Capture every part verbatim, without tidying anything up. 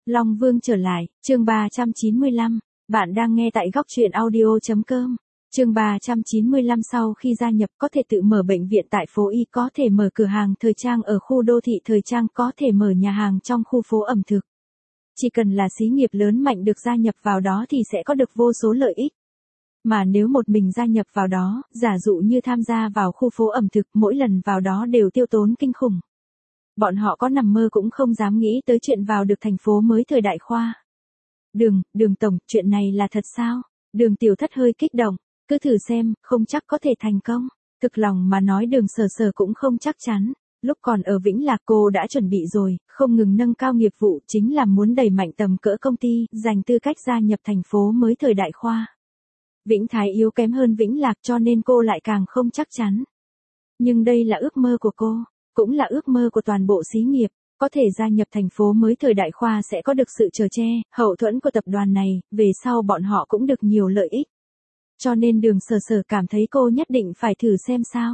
Long Vương trở lại, chương ba trăm chín mươi lăm. Bạn đang nghe tại góc truyện audio chấm com. Chương ba trăm chín mươi lăm sau khi gia nhập có thể tự mở bệnh viện tại phố Y, có thể mở cửa hàng thời trang ở khu đô thị thời trang, có thể mở nhà hàng trong khu phố ẩm thực. Chỉ cần là xí nghiệp lớn mạnh được gia nhập vào đó thì sẽ có được vô số lợi ích. Mà nếu một mình gia nhập vào đó, giả dụ như tham gia vào khu phố ẩm thực, mỗi lần vào đó đều tiêu tốn kinh khủng. Bọn họ có nằm mơ cũng không dám nghĩ tới chuyện vào được thành phố mới thời đại khoa. Đường, đường tổng, chuyện này là thật sao? Đường tiểu thất hơi kích động, cứ thử xem, không chắc có thể thành công. Thực lòng mà nói Đường Sở Sở cũng không chắc chắn. Lúc còn ở Vĩnh Lạc cô đã chuẩn bị rồi, không ngừng nâng cao nghiệp vụ, chính là muốn đẩy mạnh tầm cỡ công ty, giành tư cách gia nhập thành phố mới thời đại khoa. Vĩnh Thái yếu kém hơn Vĩnh Lạc cho nên cô lại càng không chắc chắn. Nhưng đây là ước mơ của cô, cũng là ước mơ của toàn bộ xí nghiệp. Có thể gia nhập thành phố mới thời đại khoa sẽ có được sự chở che, hậu thuẫn của tập đoàn này, về sau bọn họ cũng được nhiều lợi ích. Cho nên Đường Sở Sở cảm thấy cô nhất định phải thử xem sao.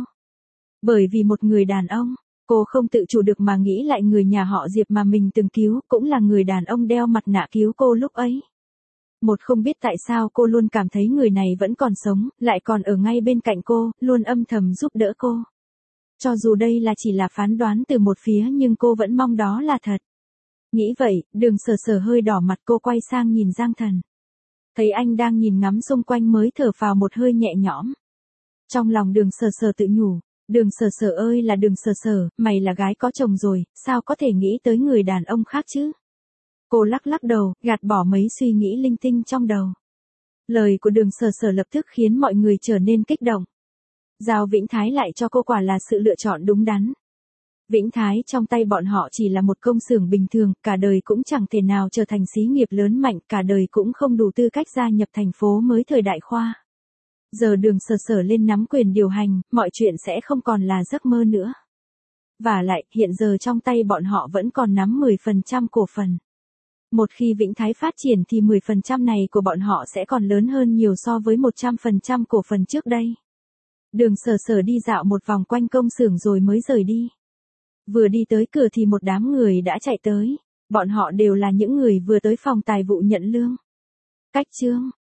Bởi vì một người đàn ông, cô không tự chủ được mà nghĩ lại người nhà họ Diệp mà mình từng cứu, cũng là người đàn ông đeo mặt nạ cứu cô lúc ấy. Một không biết tại sao cô luôn cảm thấy người này vẫn còn sống, lại còn ở ngay bên cạnh cô, luôn âm thầm giúp đỡ cô. Cho dù đây là chỉ là phán đoán từ một phía nhưng cô vẫn mong đó là thật. Nghĩ vậy, Đường Sở Sở hơi đỏ mặt, cô quay sang nhìn Giang Thần. Thấy anh đang nhìn ngắm xung quanh mới thở phào một hơi nhẹ nhõm. Trong lòng Đường Sở Sở tự nhủ, Đường Sở Sở ơi là Đường Sở Sở, mày là gái có chồng rồi, sao có thể nghĩ tới người đàn ông khác chứ? Cô lắc lắc đầu, gạt bỏ mấy suy nghĩ linh tinh trong đầu. Lời của Đường Sở Sở lập tức khiến mọi người trở nên kích động. Giao Vĩnh Thái lại cho cô quả là sự lựa chọn đúng đắn. Vĩnh Thái trong tay bọn họ chỉ là một công xưởng bình thường, cả đời cũng chẳng thể nào trở thành xí nghiệp lớn mạnh, cả đời cũng không đủ tư cách gia nhập thành phố mới thời đại khoa. Giờ Đường Sở Sở lên nắm quyền điều hành, mọi chuyện sẽ không còn là giấc mơ nữa. Và lại, hiện giờ trong tay bọn họ vẫn còn nắm mười phần trăm cổ phần. Một khi Vĩnh Thái phát triển thì mười phần trăm này của bọn họ sẽ còn lớn hơn nhiều so với một trăm phần trăm cổ phần trước đây. Đường Sở Sở đi dạo một vòng quanh công xưởng rồi mới rời đi. Vừa đi tới cửa thì một đám người đã chạy tới. Bọn họ đều là những người vừa tới phòng tài vụ nhận lương. Cách chương,